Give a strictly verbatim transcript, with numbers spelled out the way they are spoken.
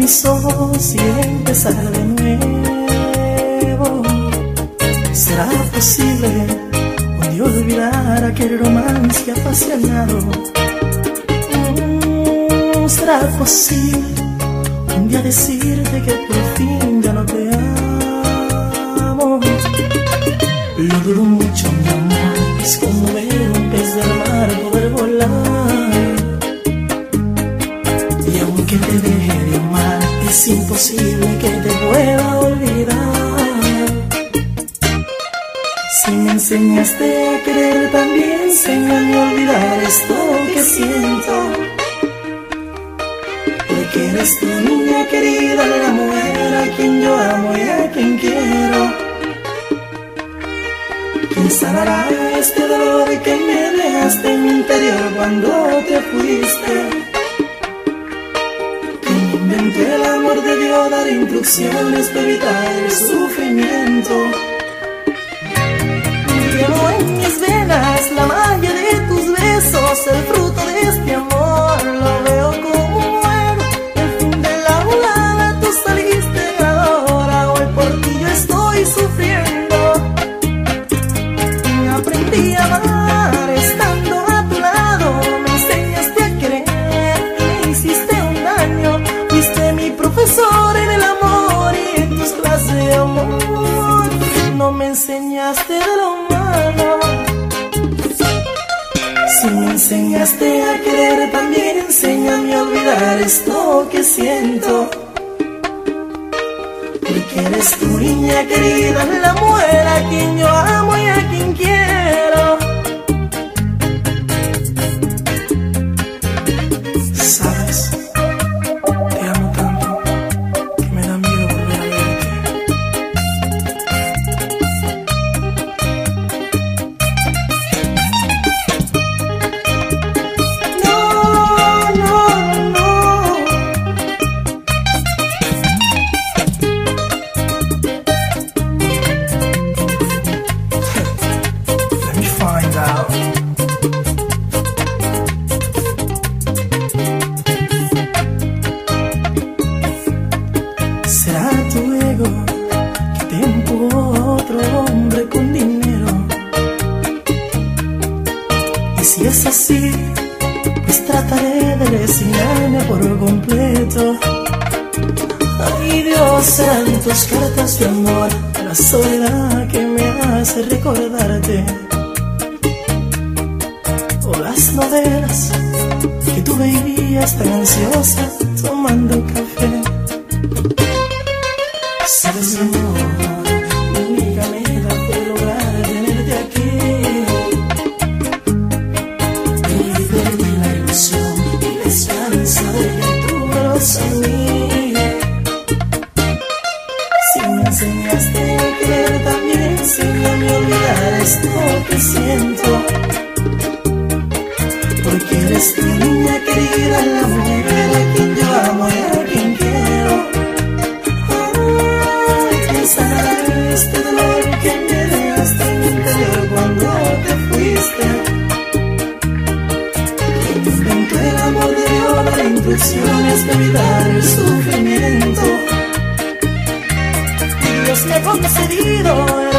mis ojos y empezar de nuevo. ¿Será posible un día olvidar aquel romance apasionado? Mm, ¿Será posible un día decirte que por fin ya no te amo? Lo dudo mucho, mi amor, es como ver un pez del mar poder volar. Y aunque te deje de amar, es imposible que te pueda olvidar. Si me enseñaste a querer, también enséñame a olvidar esto que siento. Porque eres tu niña querida, la mujer a quien yo amo y a quien quiero. ¿Quién sanará este dolor que me dejaste en mi interior cuando te fuiste? ¿Quién inventó el amor de Dios, dar instrucciones para evitar el sufrimiento? Llevo en mis venas la magia de tus besos, el fruto de este amor lo veo como un muero. El fin de la volada, tú saliste ganadora, hoy por ti yo estoy sufriendo. Aprendí a amar estando a tu lado, me enseñaste a querer y me hiciste un daño. Fuiste mi profesor en el amor y en tus clases de amor no me enseñaste de lo malo. Si me enseñaste a querer, también enséñame a olvidar esto que siento. Porque eres tu niña querida, la mujer a quien yo amo y a quien quiero. Sabes, te amo tanto que me da miedo volver a verte. No, no, no. Let me find out. ¿Será tu ego que te empujó a otro hombre con dinero? Y si es así, pues trataré de resignarme por completo. Ay Dios, serán tus cartas de amor, la soledad que me hace recordarte, o las novelas que tú veías tan ansiosa tomando café. Sabes, mi amor, mi única meta fue lograr tenerte aquí. Y perdí la ilusión y la esperanza de que tú me los a mí. Si me enseñaste a querer, también enséñame a olvidar esto que siento. Porque eres tu niña querida, la mujer a quien yo amo y a quien quiero. Ay, ¿quién sanará este dolor que me dejaste en mi interior cuando te fuiste? ¿Quién inventó el amor de Dios, dar instrucciones para evitar el sufrimiento? Dios me ha concedido